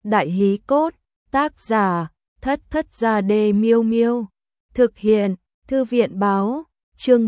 Đại hí cốt, tác giả, Thất Thất Gia Đê Miêu Miêu. Thực hiện, Thư viện báo, chương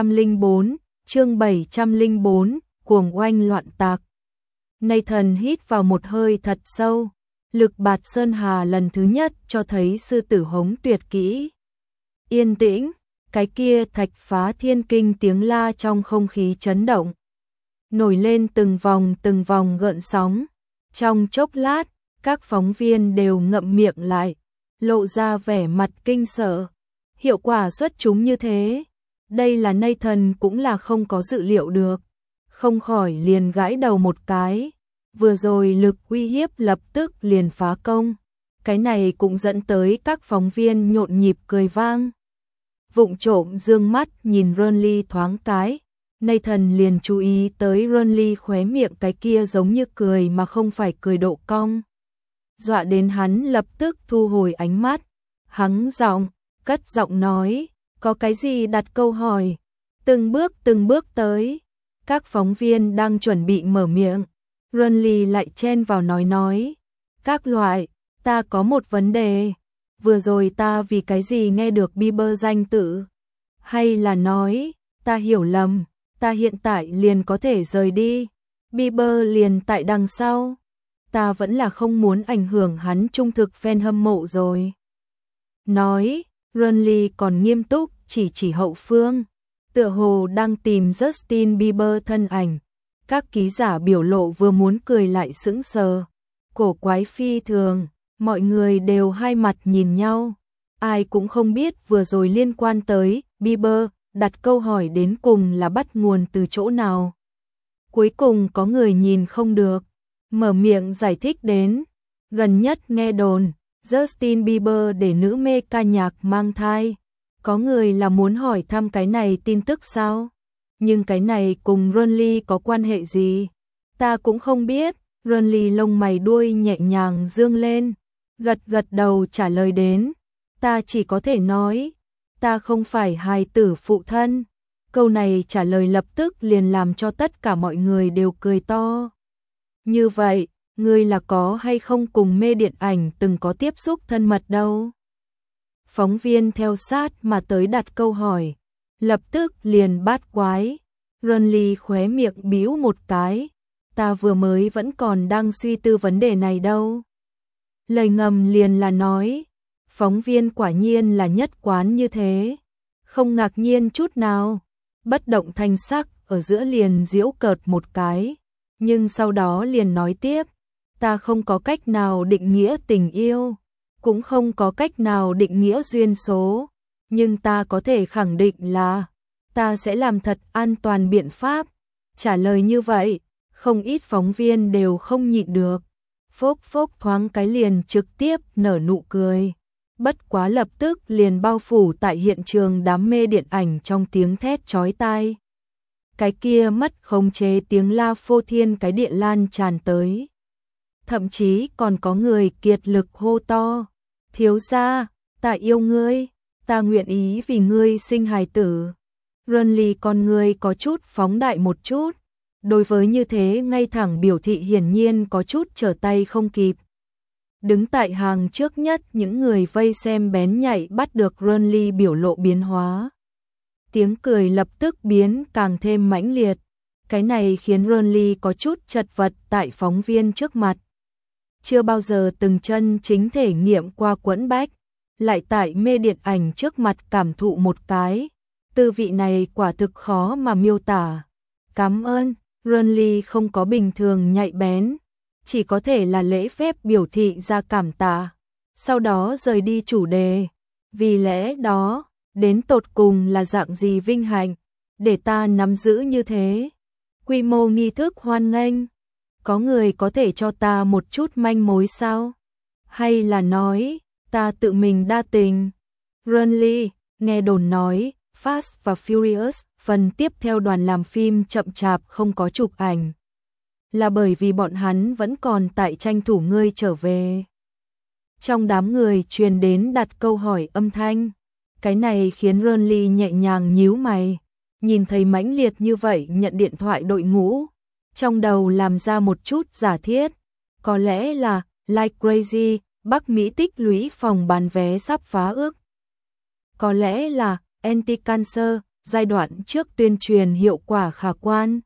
704, cuồng oanh loạn tạc. Nathan hít vào một hơi thật sâu, lực bạt sơn hà lần thứ nhất cho thấy sư tử hống tuyệt kỹ. Yên tĩnh, cái kia thạch phá thiên kinh tiếng la trong không khí chấn động. Nổi lên từng vòng gợn sóng. Trong chốc lát, các phóng viên đều ngậm miệng lại, lộ ra vẻ mặt kinh sợ. Hiệu quả xuất chúng như thế, đây là Nathan cũng là không có dự liệu được. Không khỏi liền gãi đầu một cái, vừa rồi lực uy hiếp lập tức liền phá công. Cái này cũng dẫn tới các phóng viên nhộn nhịp cười vang. Vụng trộm dương mắt nhìn Ronly thoáng cái, Nathan liền chú ý tới Ronly khóe miệng cái kia giống như cười mà không phải cười độ cong. Dọa đến hắn lập tức thu hồi ánh mắt, hắng giọng, cất giọng nói, có cái gì đặt câu hỏi, từng bước tới. Các phóng viên đang chuẩn bị mở miệng, Ronly lại chen vào nói, các loại, ta có một vấn đề, vừa rồi ta vì cái gì nghe được Bieber danh tự, hay là nói, ta hiểu lầm, ta hiện tại liền có thể rời đi, Bieber liền tại đằng sau, ta vẫn là không muốn ảnh hưởng hắn trung thực fan hâm mộ rồi. Nói, Ronly còn nghiêm túc chỉ hậu phương, tựa hồ đang tìm Justin Bieber thân ảnh. Các ký giả biểu lộ vừa muốn cười lại sững sờ, cổ quái phi thường, mọi người đều hai mặt nhìn nhau. Ai cũng không biết vừa rồi liên quan tới Bieber, đặt câu hỏi đến cùng là bắt nguồn từ chỗ nào. Cuối cùng có người nhìn không được, mở miệng giải thích đến, gần nhất nghe đồn, Justin Bieber để nữ mê ca nhạc mang thai. Có người là muốn hỏi thăm cái này tin tức sao? Nhưng cái này cùng Ronly có quan hệ gì? Ta cũng không biết. Ronly lông mày đuôi nhẹ nhàng dương lên, gật đầu trả lời đến. Ta chỉ có thể nói, ta không phải hài tử phụ thân. Câu này trả lời lập tức liền làm cho tất cả mọi người đều cười to. Như vậy, ngươi là có hay không cùng mê điện ảnh từng có tiếp xúc thân mật đâu? Phóng viên theo sát mà tới đặt câu hỏi, lập tức liền bát quái. Ronly khóe miệng bĩu một cái, ta vừa mới vẫn còn đang suy tư vấn đề này đâu. Lời ngầm liền là nói, phóng viên quả nhiên là nhất quán như thế, không ngạc nhiên chút nào, bất động thanh sắc ở giữa liền giễu cợt một cái, nhưng sau đó liền nói tiếp, ta không có cách nào định nghĩa tình yêu, cũng không có cách nào định nghĩa duyên số, nhưng ta có thể khẳng định là ta sẽ làm thật an toàn biện pháp. Trả lời như vậy, không ít phóng viên đều không nhịn được, phốc thoáng cái liền trực tiếp nở nụ cười. Bất quá lập tức liền bao phủ tại hiện trường đám mê điện ảnh trong tiếng thét chói tai. Cái kia mất khống chế tiếng la phô thiên cái địa lan tràn tới. Thậm chí còn có người kiệt lực hô to, thiếu gia, ta yêu ngươi, ta nguyện ý vì ngươi sinh hài tử. Ronly con ngươi có chút phóng đại một chút, đối với như thế ngay thẳng biểu thị hiển nhiên có chút trở tay không kịp. Đứng tại hàng trước nhất những người vây xem bén nhạy bắt được Ronly biểu lộ biến hóa. Tiếng cười lập tức biến càng thêm mãnh liệt, cái này khiến Ronly có chút chật vật tại phóng viên trước mặt. Chưa bao giờ từng chân chính thể nghiệm qua quẫn bách, lại tại mê điện ảnh trước mặt cảm thụ một cái, tư vị này quả thực khó mà miêu tả. Cảm ơn, Ronly không có bình thường nhạy bén, chỉ có thể là lễ phép biểu thị ra cảm tạ, sau đó rời đi chủ đề. Vì lẽ đó, đến tột cùng là dạng gì vinh hạnh, để ta nắm giữ như thế. Quy mô nghi thức hoan nghênh, có người có thể cho ta một chút manh mối sao? Hay là nói, ta tự mình đa tình? Ronly, nghe đồn nói, Fast và Furious, phần tiếp theo đoàn làm phim chậm chạp không có chụp ảnh. Là bởi vì bọn hắn vẫn còn tại tranh thủ ngươi trở về. Trong đám người truyền đến đặt câu hỏi âm thanh. Cái này khiến Ronly nhẹ nhàng nhíu mày. Nhìn thấy mãnh liệt như vậy nhận điện thoại đội ngũ. Trong đầu làm ra một chút giả thiết. Có lẽ là Like Crazy, Bắc Mỹ tích lũy phòng bán vé sắp phá ước. Có lẽ là Anti-Cancer, giai đoạn trước tuyên truyền hiệu quả khả quan.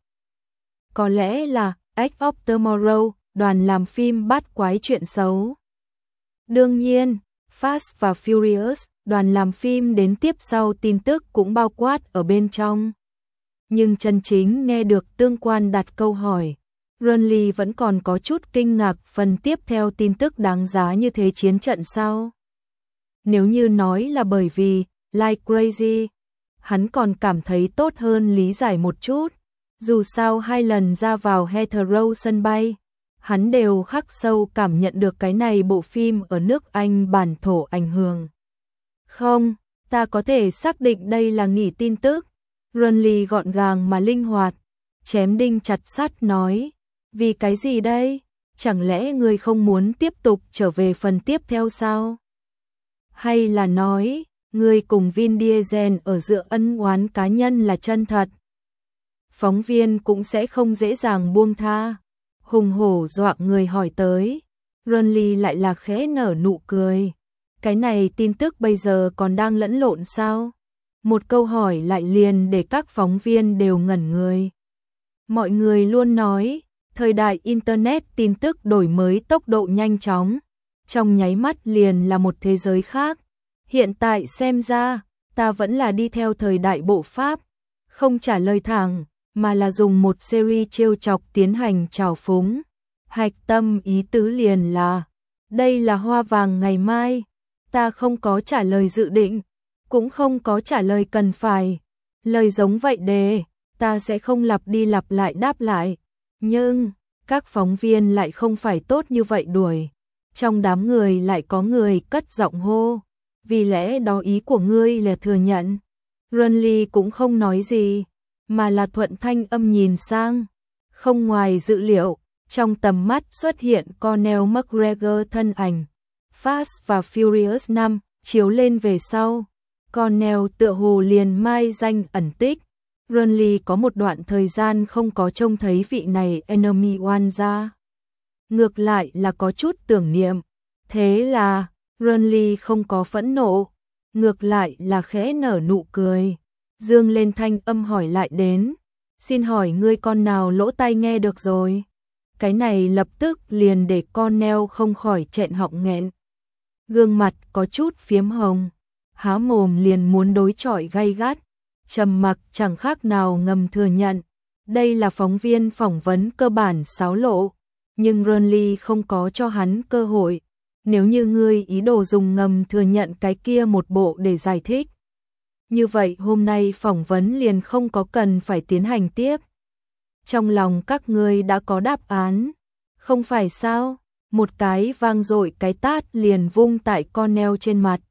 Có lẽ là Edge of Tomorrow, đoàn làm phim bắt quái chuyện xấu. Đương nhiên, Fast và Furious, đoàn làm phim đến tiếp sau tin tức cũng bao quát ở bên trong. Nhưng chân chính nghe được tương quan đặt câu hỏi, Renly vẫn còn có chút kinh ngạc phần tiếp theo tin tức đáng giá như thế chiến trận sau. Nếu như nói là bởi vì Like Crazy, hắn còn cảm thấy tốt hơn lý giải một chút. Dù sao 2 lần ra vào Heathrow sân bay, hắn đều khắc sâu cảm nhận được cái này bộ phim ở nước Anh bản thổ ảnh hưởng. Không, ta có thể xác định đây là nghỉ tin tức. Renly gọn gàng mà linh hoạt, chém đinh chặt sắt nói. Vì cái gì đây? Chẳng lẽ người không muốn tiếp tục trở về phần tiếp theo sao? Hay là nói, người cùng Vin Diesel ở giữa ân oán cá nhân là chân thật? Phóng viên cũng sẽ không dễ dàng buông tha. Hùng hổ dọa người hỏi tới. Renly lại là khẽ nở nụ cười. Cái này tin tức bây giờ còn đang lẫn lộn sao? Một câu hỏi lại liền để các phóng viên đều ngẩn người. Mọi người luôn nói, thời đại Internet tin tức đổi mới tốc độ nhanh chóng, trong nháy mắt liền là một thế giới khác. Hiện tại xem ra, ta vẫn là đi theo thời đại bộ Pháp, không trả lời thẳng, mà là dùng một series trêu chọc tiến hành trào phúng. Hạch tâm ý tứ liền là, đây là hoa vàng ngày mai, ta không có trả lời dự định, cũng không có trả lời cần phải. Lời giống vậy đề, ta sẽ không lặp đi lặp lại đáp lại. Nhưng, các phóng viên lại không phải tốt như vậy đuổi. Trong đám người lại có người cất giọng hô. Vì lẽ đó ý của ngươi là thừa nhận. Renly cũng không nói gì, mà là thuận thanh âm nhìn sang. Không ngoài dự liệu, trong tầm mắt xuất hiện Conor McGregor thân ảnh. Fast và Furious 5 chiếu lên về sau. Conor tựa hồ liền mai danh ẩn tích. Renly có một đoạn thời gian không có trông thấy vị này Enemy One ra. Ngược lại là có chút tưởng niệm. Thế là, Renly không có phẫn nộ. Ngược lại là khẽ nở nụ cười. Dương lên thanh âm hỏi lại đến. Xin hỏi ngươi con nào lỗ tai nghe được rồi? Cái này lập tức liền để Conor không khỏi trẹn họng nghẹn. Gương mặt có chút phiếm hồng. Há mồm liền muốn đối chọi gay gắt. Trầm mặc chẳng khác nào ngầm thừa nhận. Đây là phóng viên phỏng vấn cơ bản xáo lộ. Nhưng Renly không có cho hắn cơ hội. Nếu như ngươi ý đồ dùng ngầm thừa nhận cái kia một bộ để giải thích. Như vậy hôm nay phỏng vấn liền không có cần phải tiến hành tiếp. Trong lòng các ngươi đã có đáp án. Không phải sao? Một cái vang dội cái tát liền vung tại Conor trên mặt.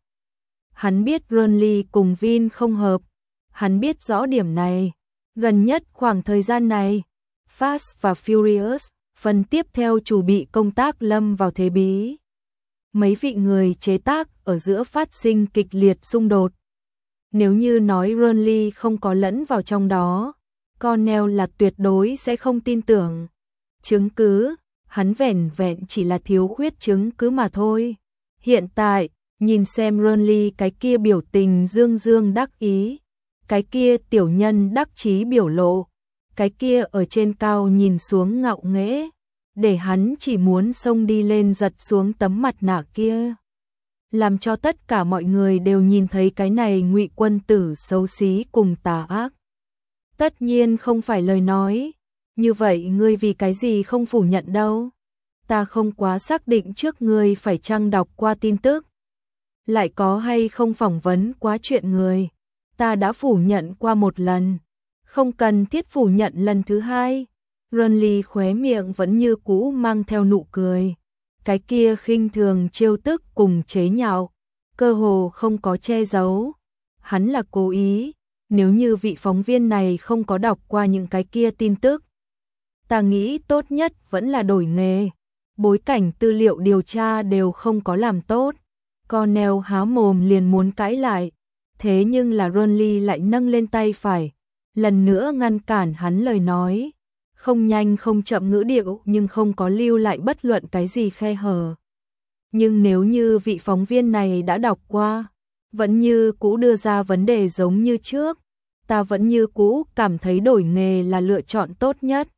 Hắn biết Renly cùng Vin không hợp. Hắn biết rõ điểm này. Gần nhất khoảng thời gian này, Fast và Furious, phần tiếp theo chủ bị công tác lâm vào thế bí. Mấy vị người chế tác ở giữa phát sinh kịch liệt xung đột. Nếu như nói Renly không có lẫn vào trong đó, Conor là tuyệt đối sẽ không tin tưởng. Chứng cứ, hắn vẻn vẹn chỉ là thiếu khuyết chứng cứ mà thôi. Hiện tại, nhìn xem Renly cái kia biểu tình dương dương đắc ý, cái kia tiểu nhân đắc chí biểu lộ, cái kia ở trên cao nhìn xuống ngạo nghễ, để hắn chỉ muốn xông đi lên giật xuống tấm mặt nạ kia. Làm cho tất cả mọi người đều nhìn thấy cái này Ngụy Quân tử xấu xí cùng tà ác. Tất nhiên không phải lời nói, như vậy ngươi vì cái gì không phủ nhận đâu? Ta không quá xác định trước ngươi phải chăng đọc qua tin tức. Lại có hay không phỏng vấn quá chuyện người. Ta đã phủ nhận qua một lần, không cần thiết phủ nhận lần thứ hai. Renly khóe miệng vẫn như cũ mang theo nụ cười. Cái kia khinh thường trêu tức cùng chế nhạo, cơ hồ không có che giấu. Hắn là cố ý, nếu như vị phóng viên này không có đọc qua những cái kia tin tức. Ta nghĩ tốt nhất vẫn là đổi nghề. Bối cảnh tư liệu điều tra đều không có làm tốt. Conor há mồm liền muốn cãi lại. Thế nhưng là Renly lại nâng lên tay phải, lần nữa ngăn cản hắn lời nói. Không nhanh không chậm ngữ điệu nhưng không có lưu lại bất luận cái gì khe hở. Nhưng nếu như vị phóng viên này đã đọc qua, vẫn như cũ đưa ra vấn đề giống như trước, ta vẫn như cũ cảm thấy đổi nghề là lựa chọn tốt nhất.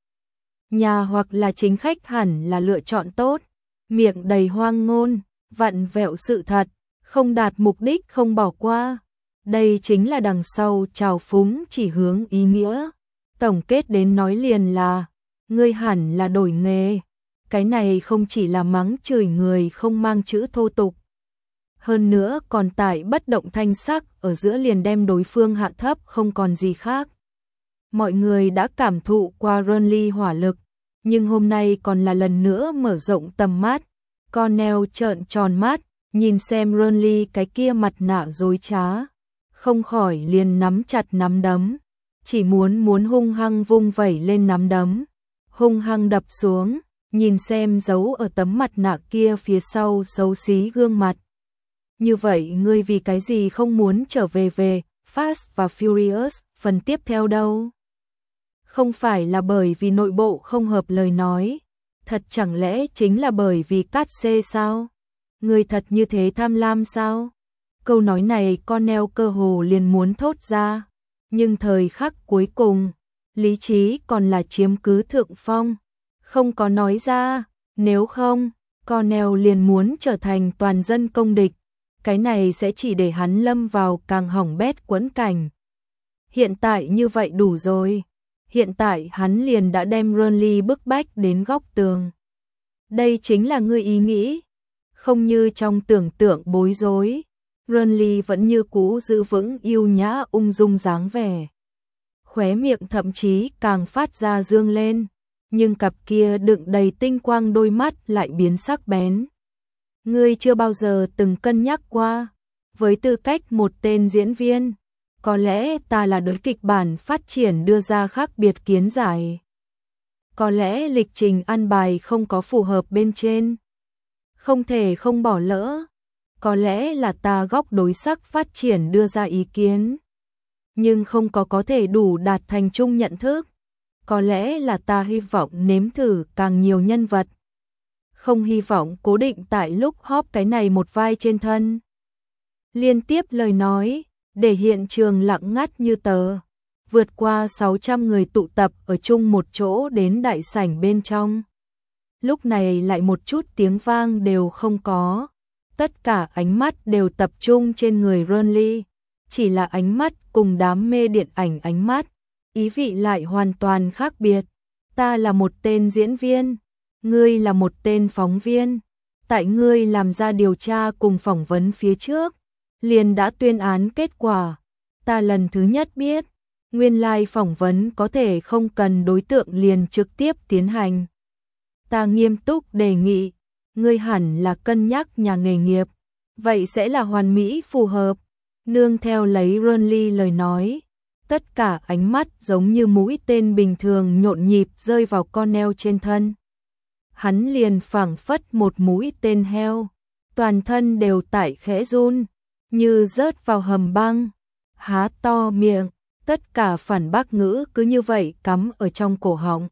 Nhà hoặc là chính khách hẳn là lựa chọn tốt. Miệng đầy hoang ngôn, vặn vẹo sự thật, không đạt mục đích không bỏ qua. Đây chính là đằng sau trào phúng chỉ hướng ý nghĩa. Tổng kết đến nói liền là, ngươi hẳn là đổi nghề. Cái này không chỉ là mắng chửi người không mang chữ thô tục. Hơn nữa còn tải bất động thanh sắc ở giữa liền đem đối phương hạ thấp không còn gì khác. Mọi người đã cảm thụ qua Renly hỏa lực, nhưng hôm nay còn là lần nữa mở rộng tầm mắt. Cornell trợn tròn mắt, nhìn xem Renly cái kia mặt nạ dối trá, không khỏi liền nắm chặt nắm đấm, chỉ muốn hung hăng vung vẩy lên nắm đấm, hung hăng đập xuống, nhìn xem giấu ở tấm mặt nạ kia phía sau xấu xí gương mặt. Như vậy ngươi vì cái gì không muốn trở về Fast và Furious phần tiếp theo đâu? Không phải là bởi vì nội bộ không hợp lời nói, thật chẳng lẽ chính là bởi vì cát xê sao? Ngươi thật như thế tham lam sao? Câu nói này Cornell cơ hồ liền muốn thốt ra, nhưng thời khắc cuối cùng, lý trí còn là chiếm cứ thượng phong, không có nói ra, nếu không, Cornell liền muốn trở thành toàn dân công địch, cái này sẽ chỉ để hắn lâm vào càng hỏng bét quẫn cảnh. Hiện tại như vậy đủ rồi, hiện tại hắn liền đã đem Renly bức bách đến góc tường. Đây chính là ngươi ý nghĩ, không như trong tưởng tượng bối rối. Renly vẫn như cũ giữ vững yêu nhã ung dung dáng vẻ. Khóe miệng thậm chí càng phát ra dương lên, nhưng cặp kia đựng đầy tinh quang đôi mắt lại biến sắc bén. Ngươi chưa bao giờ từng cân nhắc qua, với tư cách một tên diễn viên, có lẽ ta là đối kịch bản phát triển đưa ra khác biệt kiến giải. Có lẽ lịch trình ăn bài không có phù hợp bên trên, không thể không bỏ lỡ. Có lẽ là ta góc đối sắc phát triển đưa ra ý kiến, nhưng không có thể đủ đạt thành chung nhận thức. Có lẽ là ta hy vọng nếm thử càng nhiều nhân vật, không hy vọng cố định tại lúc hóp cái này một vai trên thân. Liên tiếp lời nói, để hiện trường lặng ngắt như tờ, vượt qua 600 người tụ tập ở chung một chỗ đến đại sảnh bên trong. Lúc này lại một chút tiếng vang đều không có. Tất cả ánh mắt đều tập trung trên người Renly, chỉ là ánh mắt cùng đám mê điện ảnh ánh mắt, ý vị lại hoàn toàn khác biệt. Ta là một tên diễn viên, ngươi là một tên phóng viên, tại ngươi làm ra điều tra cùng phỏng vấn phía trước, liền đã tuyên án kết quả. Ta lần thứ nhất biết, nguyên lai phỏng vấn có thể không cần đối tượng liền trực tiếp tiến hành. Ta nghiêm túc đề nghị, ngươi hẳn là cân nhắc nhà nghề nghiệp, vậy sẽ là hoàn mỹ phù hợp. Nương theo lấy Renly lời nói, tất cả ánh mắt giống như mũi tên bình thường nhộn nhịp rơi vào Cornell trên thân. Hắn liền phảng phất một mũi tên heo, toàn thân đều tại khẽ run, như rớt vào hầm băng, há to miệng, tất cả phản bác ngữ cứ như vậy cắm ở trong cổ họng.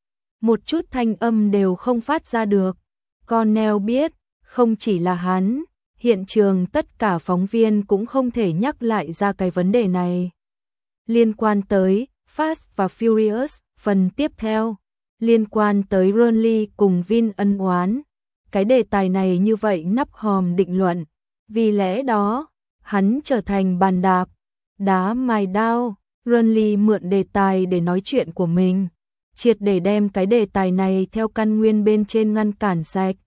Một chút thanh âm đều không phát ra được. Cornell biết, không chỉ là hắn, hiện trường tất cả phóng viên cũng không thể nhắc lại ra cái vấn đề này. Liên quan tới Fast và Furious, phần tiếp theo, liên quan tới Renly cùng Vin ân oán. Cái đề tài này như vậy nắp hòm định luận, vì lẽ đó, hắn trở thành bàn đạp, đá mài đao. Renly mượn đề tài để nói chuyện của mình, triệt để đem cái đề tài này theo căn nguyên bên trên ngăn cản sạch.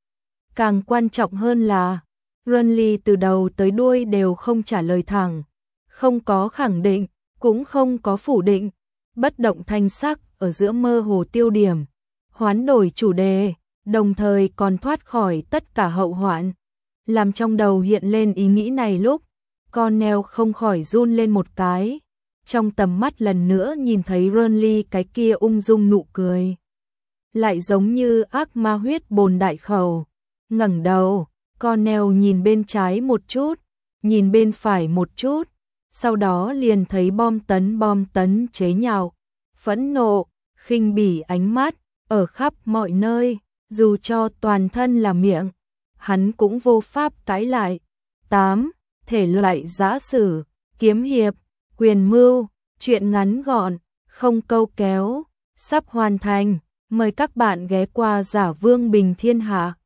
Càng quan trọng hơn là, Renly từ đầu tới đuôi đều không trả lời thẳng, không có khẳng định, cũng không có phủ định, bất động thanh sắc ở giữa mơ hồ tiêu điểm, hoán đổi chủ đề, đồng thời còn thoát khỏi tất cả hậu hoạn. Làm trong đầu hiện lên ý nghĩ này lúc, Cornell không khỏi run lên một cái, trong tầm mắt lần nữa nhìn thấy Renly cái kia ung dung nụ cười. Lại giống như ác ma huyết bồn đại khẩu, ngẩng đầu, Cornell nhìn bên trái một chút, nhìn bên phải một chút, sau đó liền thấy bom tấn chế nhạo, phẫn nộ, khinh bỉ ánh mắt, ở khắp mọi nơi, dù cho toàn thân là miệng, hắn cũng vô pháp cãi lại. 8. Thể loại giã sử, kiếm hiệp, quyền mưu, truyện ngắn gọn, không câu kéo, sắp hoàn thành. Mời các bạn ghé qua Giả Vương Bình Thiên Hạ.